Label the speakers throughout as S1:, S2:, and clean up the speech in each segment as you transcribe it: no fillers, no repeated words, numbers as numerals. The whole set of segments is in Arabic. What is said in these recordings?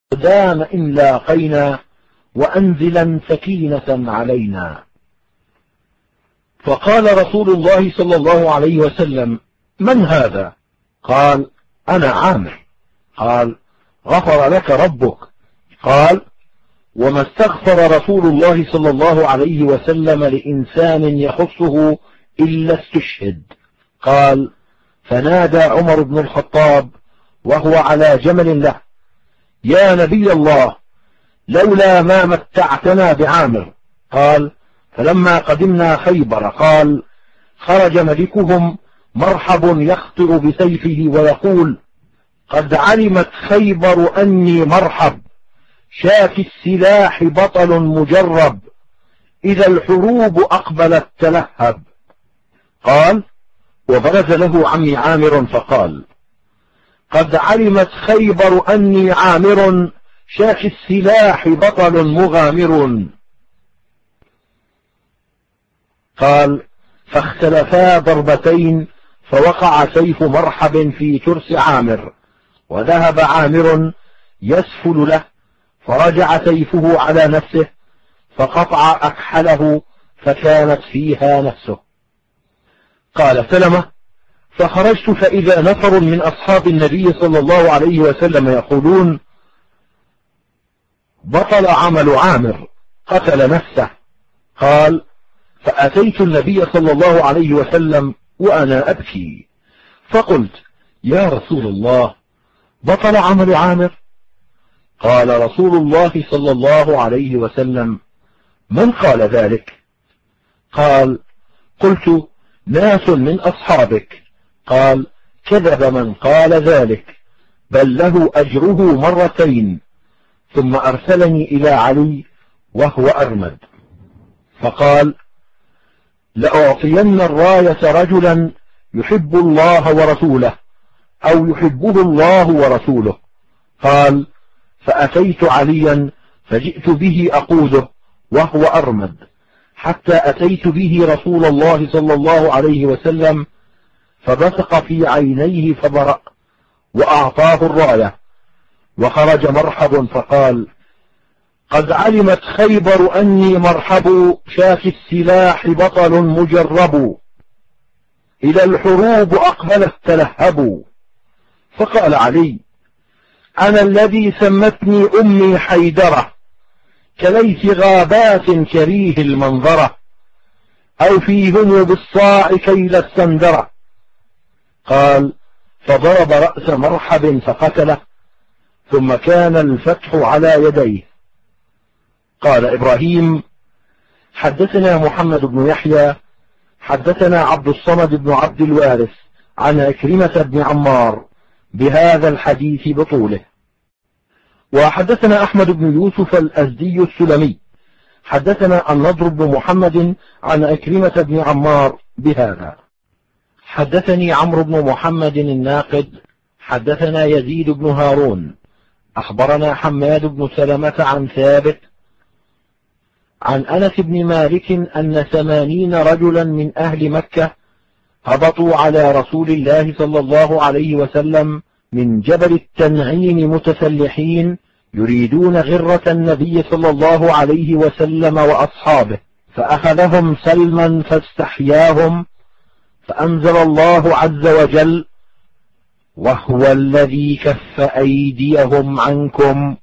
S1: دام إن لاقينا وأنزلا سكينة علينا. فقال رسول الله صلى الله عليه وسلم: من هذا؟ قال: أنا عامر. قال: غفر لك ربك. قال: وما استغفر رسول الله صلى الله عليه وسلم لإنسان يخصه إلا استشهد. قال: فنادى عمر بن الخطاب وهو على جمل له: يا نبي الله، لولا ما متعتنا بعامر. قال: فلما قدمنا خيبر قال: خرج ملكهم مرحب يخطر بسيفه ويقول: قد علمت خيبر أني مرحب، شاك السلاح بطل مجرب، إذا الحروب أقبلت تلهب. قال: وبرز له عمي عامر فقال: قد علمت خيبر أني عامر، شاك السلاح بطل مغامر. قال: فاختلفا ضربتين، فوقع سيف مرحب في ترس عامر، وذهب عامر يسفل له، فرجع سيفه على نفسه فقطع أكحله، فكانت فيها نفسه. قال سلمة: فخرجت فإذا نفر من أصحاب النبي صلى الله عليه وسلم يقولون: بطل عمل عامر، قتل نفسه. قال: فأتيت النبي صلى الله عليه وسلم وأنا أبكي، فقلت: يا رسول الله، بطل عمل عامر؟ قال رسول الله صلى الله عليه وسلم: من قال ذلك؟ قال: قلت: ناس من أصحابك. قال: كذب من قال ذلك، بل له أجره مرتين. ثم أرسلني إلى علي وهو أرمد، فقال: لأعطين الراية رجلا يحب الله ورسوله، أو يحبه الله ورسوله. قال: فأتيت عليا فجئت به أقوده وهو أرمد، حتى أتيت به رسول الله صلى الله عليه وسلم، فبصق في عينيه فبرأ، وأعطاه الراية. وخرج مرحب فقال: قد علمت خيبر أني مرحب، شاك السلاح بطل مجرب، إلى الحروب أقبلت تلهب. فقال علي: أنا الذي سمتني أمي حيدرة، كليث غابات كريه المنظرة، أو فيهم بالصاع كيل السندرة. قال: فضرب رأس مرحب فقتله، ثم كان الفتح على يديه. قال إبراهيم: حدثنا محمد بن يحيى حدثنا عبد الصمد بن عبد الوارث عن عكرمة بن عمار بهذا الحديث بطوله. وحدثنا أحمد بن يوسف الأزدي السلمي حدثنا النضر بن محمد عن عكرمة بن عمار بهذا. حدثني عمرو بن محمد الناقد حدثنا يزيد بن هارون أخبرنا حماد بن سلمة عن ثابت عن أنس بن مالك أن 80 رجلا من أهل مكة هبطوا على رسول الله صلى الله عليه وسلم من جبل التنعيم متسلحين، يريدون غرة النبي صلى الله عليه وسلم وأصحابه، فأخذهم سلما فاستحياهم، فأنزل الله عز وجل: وهو الذي كف أيديهم عنكم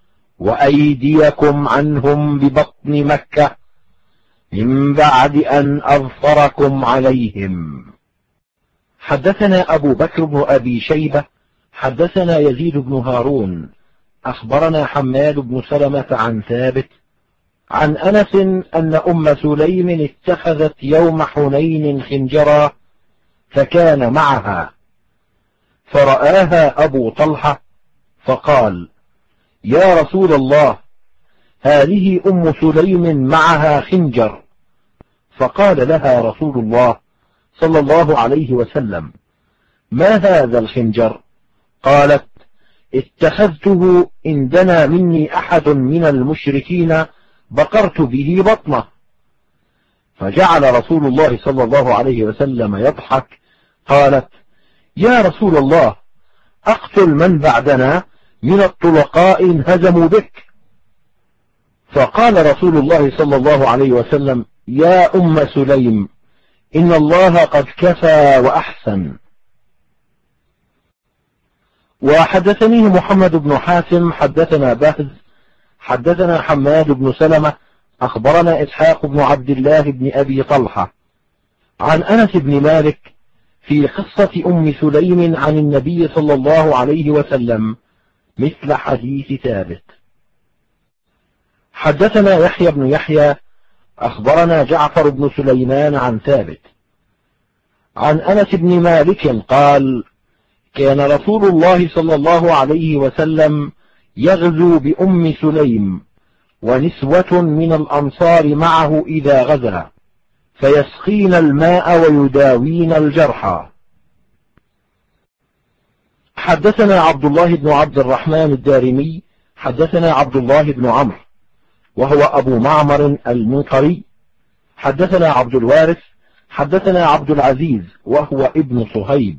S1: وأيديكم عنهم ببطن مكة من بعد أن أظفركم عليهم. حدثنا أبو بكر بن أبي شيبة حدثنا يزيد بن هارون أخبرنا حماد بن سلمة عن ثابت عن أنس أن أم سليم اتخذت يوم حنين خنجرا فكان معها، فرآها أبو طلحة فقال: يا رسول الله، هذه أم سليم معها خنجر. فقال لها رسول الله صلى الله عليه وسلم: ما هذا الخنجر؟ قالت: اتخذته إن دنا مني أحد من المشركين بقرت به بطنه. فجعل رسول الله صلى الله عليه وسلم يضحك. قالت: يا رسول الله، أقتل من بعدنا من الطلقاء انهزموا بك. فقال رسول الله صلى الله عليه وسلم: يا أم سليم، إن الله قد كفى وأحسن. وحدثنيه محمد بن حاتم حدثنا بهز حدثنا حماد بن سلمة أخبرنا إسحاق بن عبد الله بن أبي طلحة عن أنس بن مالك في قصة أم سليم عن النبي صلى الله عليه وسلم مثل حديث ثابت. حدثنا يحيى بن يحيى أخبرنا جعفر بن سليمان عن ثابت عن أنس بن مالك قال: كان رسول الله صلى الله عليه وسلم يغزو بأم سليم ونسوة من الأنصار معه إذا غزا، فيسقين الماء ويداوين الجرحى. حدثنا عبد الله بن عبد الرحمن الدارمي حدثنا عبد الله بن عمرو وهو أبو معمر المنقري حدثنا عبد الوارث حدثنا عبد العزيز وهو ابن صهيب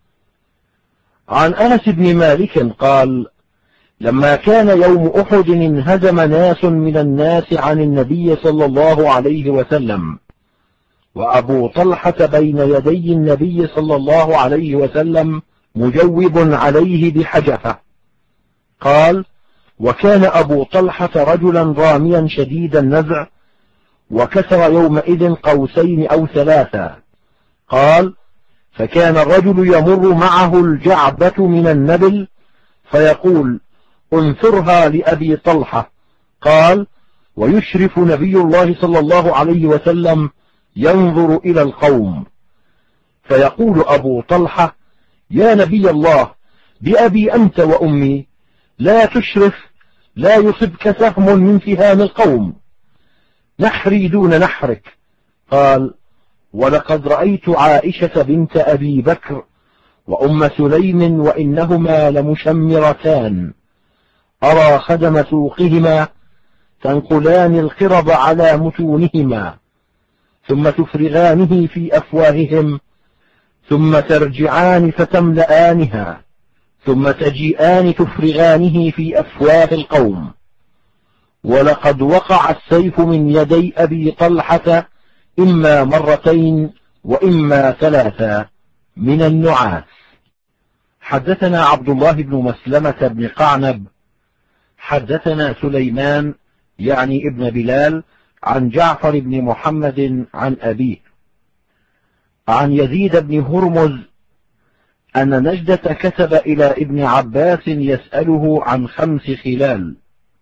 S1: عن أنس بن مالك قال: لما كان يوم أحد انهزم ناس من الناس عن النبي صلى الله عليه وسلم، وأبو طلحة بين يدي النبي صلى الله عليه وسلم مجوب عليه بحجفة. قال: وكان أبو طلحة رجلا راميا شديد النزع، وكسر يومئذ قوسين أو ثلاثا. قال: فكان الرجل يمر معه الجعبة من النبل فيقول: انثرها لأبي طلحة. قال: ويشرف نبي الله صلى الله عليه وسلم ينظر إلى القوم، فيقول أبو طلحة: يا نبي الله، بأبي أنت وأمي، لا تشرف، لا يصبك سهم من سهام القوم، نحري دون نحرك. قال: ولقد رأيت عائشة بنت أبي بكر وأم سليم وإنهما لمشمرتان، أرى خدم سوقهما تنقلان القرب على متونهما، ثم تفرغانه في أفواههم، ثم ترجعان فتملآنها، ثم تجيئان تفرغانه في أفواه القوم. ولقد وقع السيف من يدي أبي طلحة إما مرتين وإما ثلاثا من النعاس. حدثنا عبد الله بن مسلمة بن قعنب حدثنا سليمان يعني ابن بلال عن جعفر بن محمد عن أبيه عن يزيد بن هرمز أن نجدة كتب إلى ابن عباس يسأله عن 5 خلال،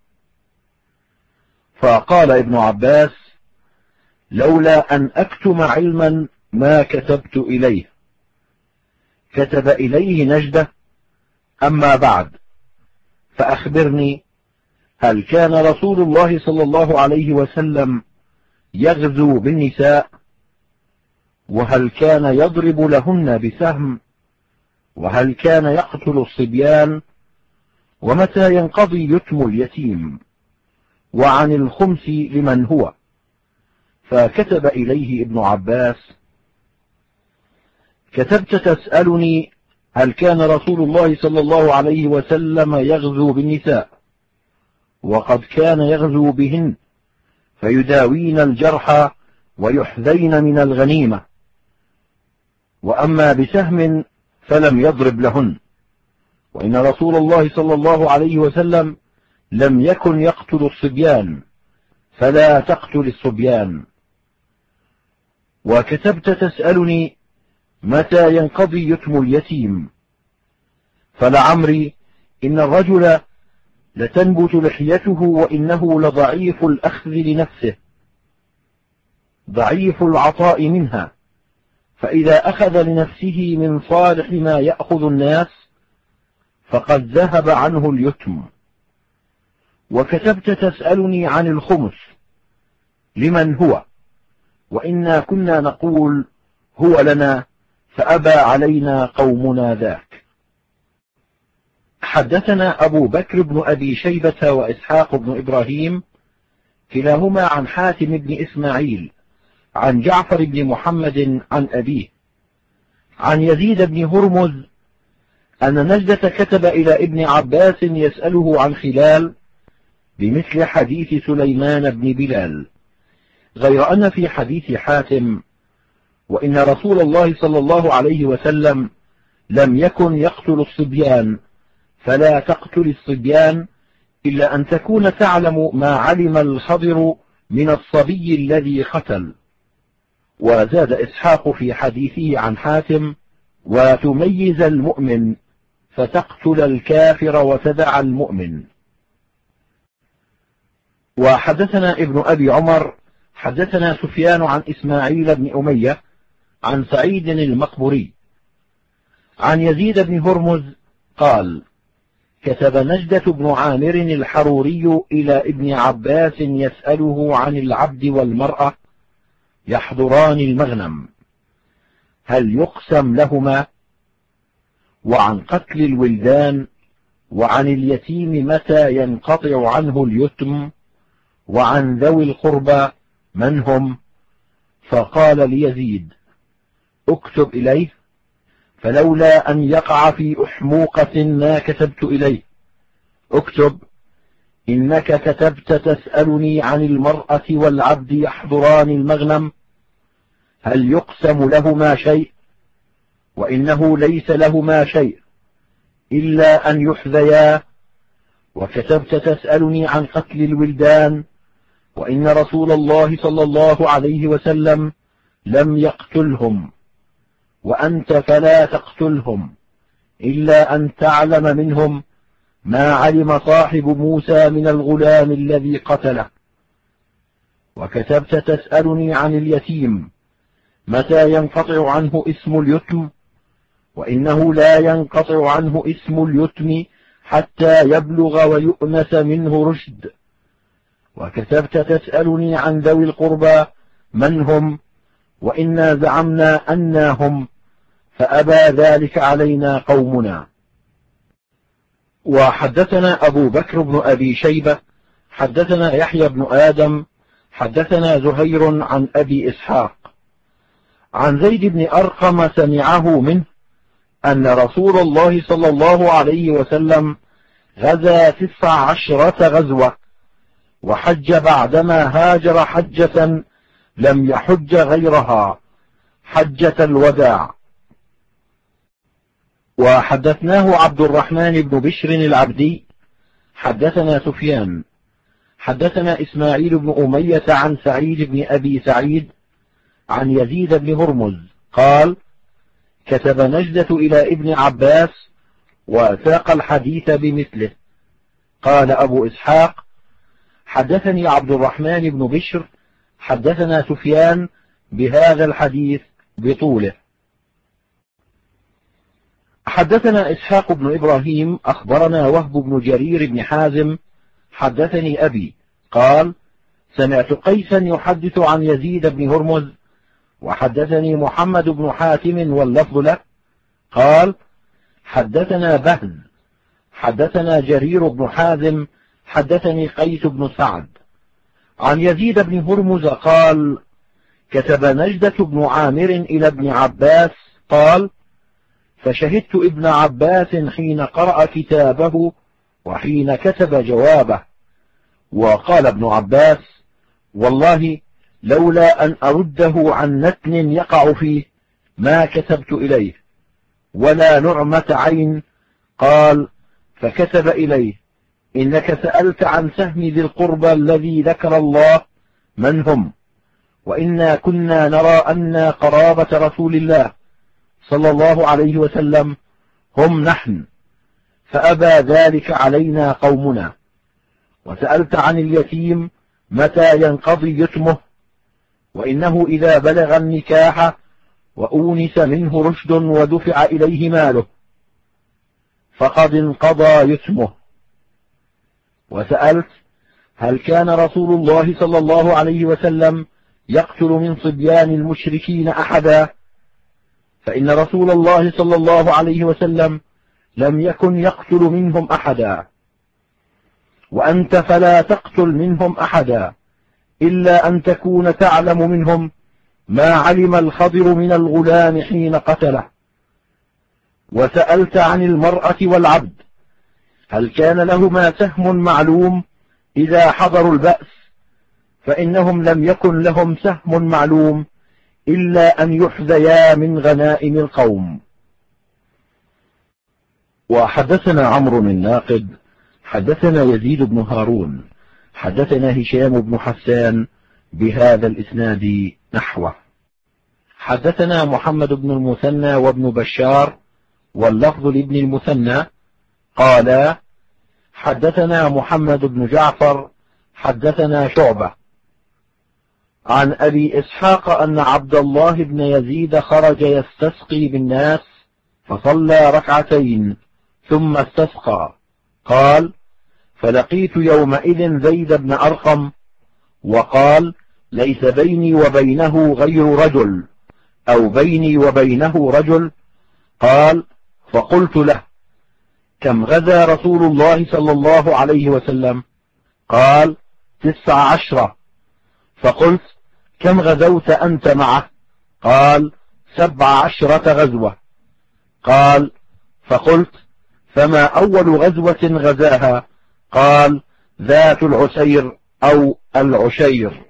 S1: فقال ابن عباس: لولا أن أكتم علما ما كتبت إليه. كتب إليه نجدة: أما بعد، فأخبرني، هل كان رسول الله صلى الله عليه وسلم يغزو بالنساء؟ وهل كان يضرب لهن بسهم؟ وهل كان يقتل الصبيان؟ ومتى ينقضي يتم اليتيم؟ وعن الخمس لمن هو؟ فكتب إليه ابن عباس: كتبت تسألني هل كان رسول الله صلى الله عليه وسلم يغزو بالنساء، وقد كان يغزو بهن فيداوين الجرحى ويحذين من الغنيمة، وأما بسهم فلم يضرب لهن، وإن رسول الله صلى الله عليه وسلم لم يكن يقتل الصبيان، فلا تقتل الصبيان. وكتبت تسألني متى ينقضي يتم اليتيم، فلعمري إن الرجل لتنبت لحيته وإنه لضعيف الأخذ لنفسه ضعيف العطاء منها، فإذا أخذ لنفسه من صالح ما يأخذ الناس فقد ذهب عنه اليتم. وكتبت تسألني عن الخمس لمن هو، وإنا كنا نقول هو لنا فأبى علينا قومنا ذاك. حدثنا أبو بكر بن أبي شيبة وإسحاق بن إبراهيم كلاهما عن حاتم بن إسماعيل عن جعفر بن محمد عن أبيه عن يزيد بن هرمز أن نجدة كتب إلى ابن عباس يسأله عن خلال بمثل حديث سليمان بن بلال، غير أن في حديث حاتم: وإن رسول الله صلى الله عليه وسلم لم يكن يقتل الصبيان، فلا تقتل الصبيان إلا أن تكون تعلم ما علم الخضر من الصبي الذي قتل. وزاد إسحاق في حديثه عن حاتم: وتميز المؤمن فتقتل الكافر وتدع المؤمن. وحدثنا ابن أبي عمر حدثنا سفيان عن إسماعيل بن أمية عن سعيد المقبري عن يزيد بن هرمز قال: كتب نجدة بن عامر الحروري إلى ابن عباس يسأله عن العبد والمرأة يحضران المغنم هل يقسم لهما، وعن قتل الولدان، وعن اليتيم متى ينقطع عنه اليتم، وعن ذوي القربى من هم. فقال ليزيد: اكتب إليه، فلولا أن يقع في أحموقة ما كتبت إليه. اكتب: إنك كتبت تسألني عن المرأة والعبد يحضران المغنم هل يقسم لهما شيء، وإنه ليس لهما شيء إلا أن يحذيا. وكتبت تسألني عن قتل الولدان، وإن رسول الله صلى الله عليه وسلم لم يقتلهم، وأنت فلا تقتلهم إلا أن تعلم منهم ما علم صاحب موسى من الغلام الذي قتله. وكتبت تسألني عن اليتيم متى ينقطع عنه اسم اليتم، وإنه لا ينقطع عنه اسم اليتم حتى يبلغ ويؤنس منه رشد. وكتبت تسألني عن ذوي القربى من هم، وإنا زعمنا أنا هم، فأبى ذلك علينا قومنا. وحدثنا أبو بكر بن أبي شيبة حدثنا يحيى بن آدم حدثنا زهير عن أبي إسحاق عن زيد بن أرقم سمعه منه أن رسول الله صلى الله عليه وسلم غزا 19 غزوة، وحج بعدما هاجر حجة لم يحج غيرها، حجة الوداع. وحدثناه عبد الرحمن بن بشر العبدي حدثنا سفيان حدثنا إسماعيل بن أمية عن سعيد بن أبي سعيد عن يزيد بن هرمز قال: كتب نجدة إلى ابن عباس وساق الحديث بمثله. قال أبو إسحاق: حدثني عبد الرحمن بن بشر حدثنا سفيان بهذا الحديث بطوله. حدثنا إسحاق بن إبراهيم أخبرنا وهب بن جرير بن حازم حدثني أبي قال: سمعت قيسا يحدث عن يزيد بن هرمز، وحدثني محمد بن حاتم واللفظ له قال: حدثنا بهز حدثنا جرير بن حازم حدثني قيس بن سعد عن يزيد بن هرمز قال: كتب نجدة بن عامر إلى ابن عباس قال: فشهدت ابن عباس حين قرأ كتابه وحين كتب جوابه. وقال ابن عباس: والله لولا أن أرده عن نتن يقع فيه ما كتبت إليه، ولا نعمة عين. قال: فكتب إليه: إنك سألت عن سهم ذي القربى الذي ذكر الله من هم، وإنا كنا نرى أن قرابة رسول الله صلى الله عليه وسلم هم نحن، فأبى ذلك علينا قومنا. وسألت عن اليتيم متى ينقضي يتمه، وإنه إذا بلغ النكاح وأونس منه رشد ودفع إليه ماله فقد انقضى يتمه. وسألت: هل كان رسول الله صلى الله عليه وسلم يقتل من صبيان المشركين أحدا؟ فإن رسول الله صلى الله عليه وسلم لم يكن يقتل منهم أحدا، وأنت فلا تقتل منهم أحدا إلا أن تكون تعلم منهم ما علم الخضر من الغلام حين قتله. وسألت عن المرأة والعبد هل كان لهما سهم معلوم إذا حضروا البأس؟ فإنهم لم يكن لهم سهم معلوم إلا أن يحذيا من غنائم القوم. وحدثنا عمرو الناقد حدثنا يزيد بن هارون حدثنا هشام بن حسان بهذا الإسناد نحوه. حدثنا محمد بن المثنى وابن بشار واللفظ لابن المثنى قال حدثنا محمد بن جعفر حدثنا شعبة عن أبي إسحاق أن عبد الله بن يزيد خرج يستسقي بالناس فصلى ركعتين ثم استسقى. قال فلقيت يومئذ زيد بن أرقم وقال ليس بيني وبينه غير رجل أو بيني وبينه رجل. قال فقلت له كم غزا رسول الله صلى الله عليه وسلم؟ قال 19. فقلت كم غزوت أنت معه؟ قال 17 غزوة. قال فقلت فما أول غزوة غزاها؟ قال ذات العسير أو العشير.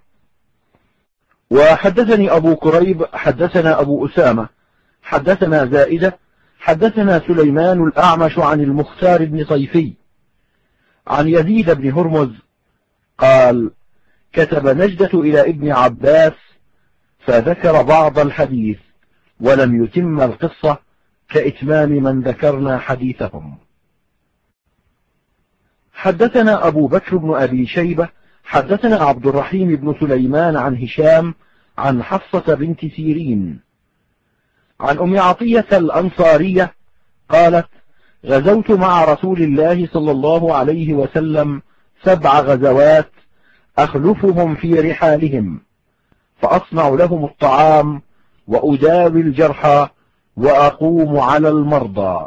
S1: وحدثني أبو كريب حدثنا أبو أسامة حدثنا زائدة حدثنا سليمان الأعمش عن المختار بن صيفي عن يزيد بن هرمز قال كتب نجدة إلى ابن عباس فذكر بعض الحديث ولم يتم القصة كإتمام من ذكرنا حديثهم. حدثنا أبو بكر بن أبي شيبة حدثنا عبد الرحيم بن سليمان عن هشام عن حفصة بنت سيرين عن أم عطية الأنصارية قالت غزوت مع رسول الله صلى الله عليه وسلم 7 غزوات أخلفهم في رحالهم فأصنع لهم الطعام وأداوي الجرحى وأقوم على المرضى.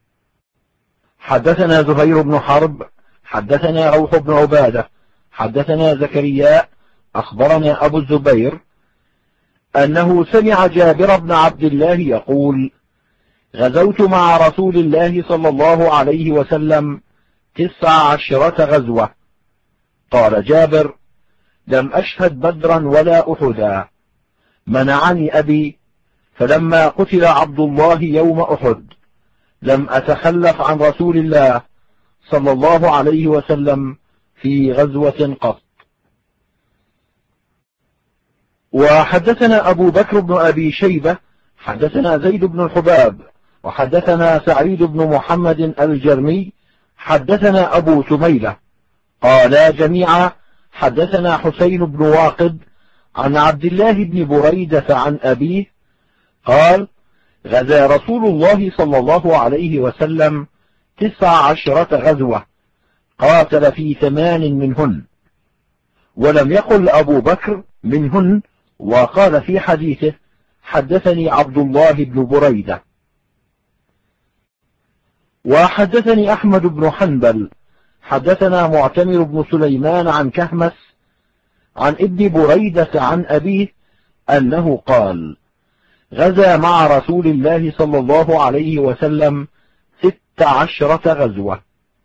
S1: حدثنا زهير بن حرب حدثنا روح بن عبادة حدثنا زكريا أخبرنا أبو الزبير أنه سمع جابر بن عبد الله يقول غزوت مع رسول الله صلى الله عليه وسلم 19 غزوة. قال جابر لم أشهد بدرا ولا أحدا منعني أبي فلما قتل عبد الله يوم أحد لم أتخلف عن رسول الله صلى الله عليه وسلم في غزوة قط. وحدثنا أبو بكر بن أبي شيبة حدثنا زيد بن الحباب وحدثنا سعيد بن محمد الجرمي حدثنا أبو سميلة قالا جميعا حدثنا حسين بن واقد عن عبد الله بن بريدة عن أبيه قال غزا رسول الله صلى الله عليه وسلم 19 غزوة قاتل في 8 منهن ولم يقل أبو بكر منهن وقال في حديثه حدثني عبد الله بن بريدة. وحدثني أحمد بن حنبل حدثنا معتمر بن سليمان عن كهمس عن ابن بريدة عن أبيه أنه قال غزا مع رسول الله صلى الله عليه وسلم 16 غزوة.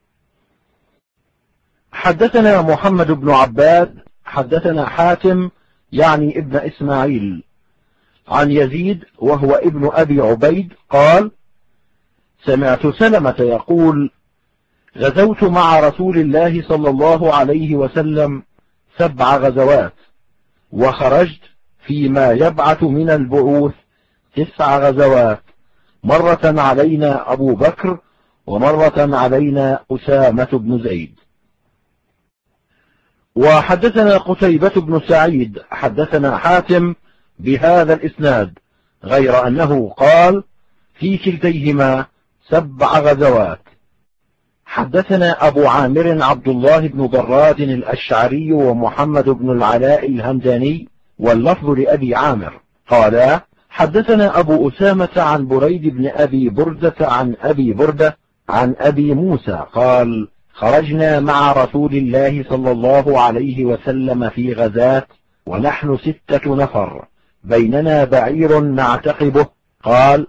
S1: حدثنا محمد بن عباد حدثنا حاتم يعني ابن إسماعيل عن يزيد وهو ابن أبي عبيد قال سمعت سلمة يقول غزوت مع رسول الله صلى الله عليه وسلم 7 غزوات وخرجت فيما يبعث من البعوث 9 غزوات مرة علينا أبو بكر ومرة علينا أسامة بن زيد. وحدثنا قتيبة بن سعيد حدثنا حاتم بهذا الإسناد غير أنه قال في كلتيهما 7 غزوات. حدثنا أبو عامر عبد الله بن براد الأشعري ومحمد بن العلاء الهمداني واللفظ لأبي عامر قال حدثنا أبو أسامة عن بريد بن أبي بردة عن أبي بردة عن أبي موسى قال خرجنا مع رسول الله صلى الله عليه وسلم في غزاة ونحن 6 نفر بيننا بعير نعتقبه قال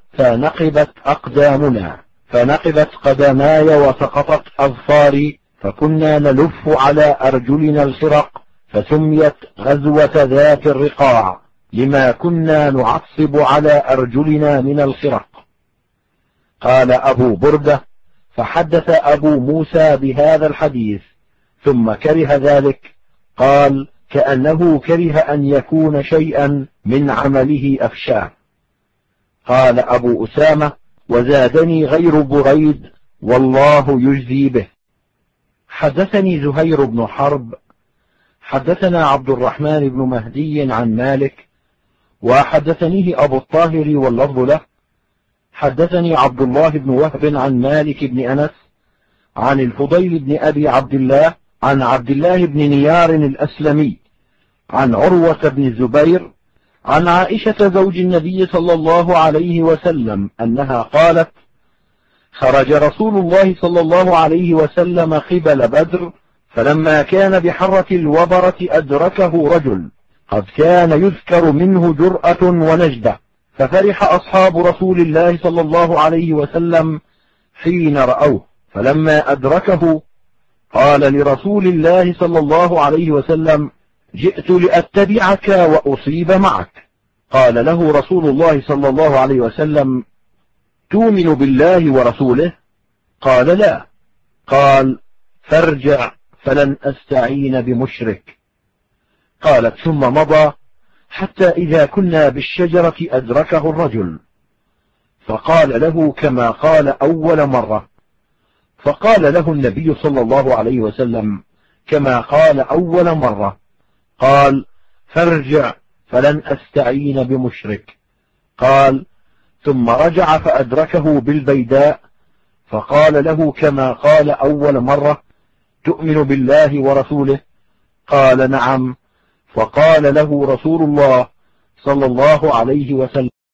S1: فنقبت قدماي وسقطت أظفاري، فكنا نلف على أرجلنا الخرق، فسميت غزوة ذات الرقاع لما كنا نعصب على أرجلنا من الخرق. قال أبو بردة: فحدث أبو موسى بهذا الحديث ثم كره ذلك، قال: كأنه كره أن يكون شيئا من عمله أفشاه. قال أبو أسامة: وزادني غير بريد والله يجزي به. حدثني زهير بن حرب حدثنا عبد الرحمن بن مهدي عن مالك، وحدثنيه أبو الطاهر واللفظ له. حدثني عبد الله بن وهب عن مالك بن أنس عن الفضيل بن أبي عبد الله عن عبد الله بن نيار الأسلمي عن عروة بن الزبير عن عائشة زوج النبي صلى الله عليه وسلم أنها قالت: خرج رسول الله صلى الله عليه وسلم قبل بدر، فلما كان بحرة الوبرة أدركه رجل قد كان يذكر منه جرأة ونجدة، ففرح أصحاب رسول الله صلى الله عليه وسلم حين رأوه، فلما أدركه قال لرسول الله صلى الله عليه وسلم: جئت لأتبعك وأصيب معك. قال له رسول الله صلى الله عليه وسلم: تؤمن بالله ورسوله؟ قال: لا. قال: فارجع فلن أستعين بمشرك. قالت: ثم مضى حتى إذا كنا بالشجرة أدركه الرجل، فقال له كما قال أول مرة، فقال له النبي صلى الله عليه وسلم كما قال أول مرة، قال: فارجع فلن أستعين بمشرك. قال: ثم رجع فأدركه بالبيداء، فقال له كما قال أول مرة: تؤمن بالله ورسوله؟ قال: نعم. فقال له رسول الله صلى الله عليه وسلم: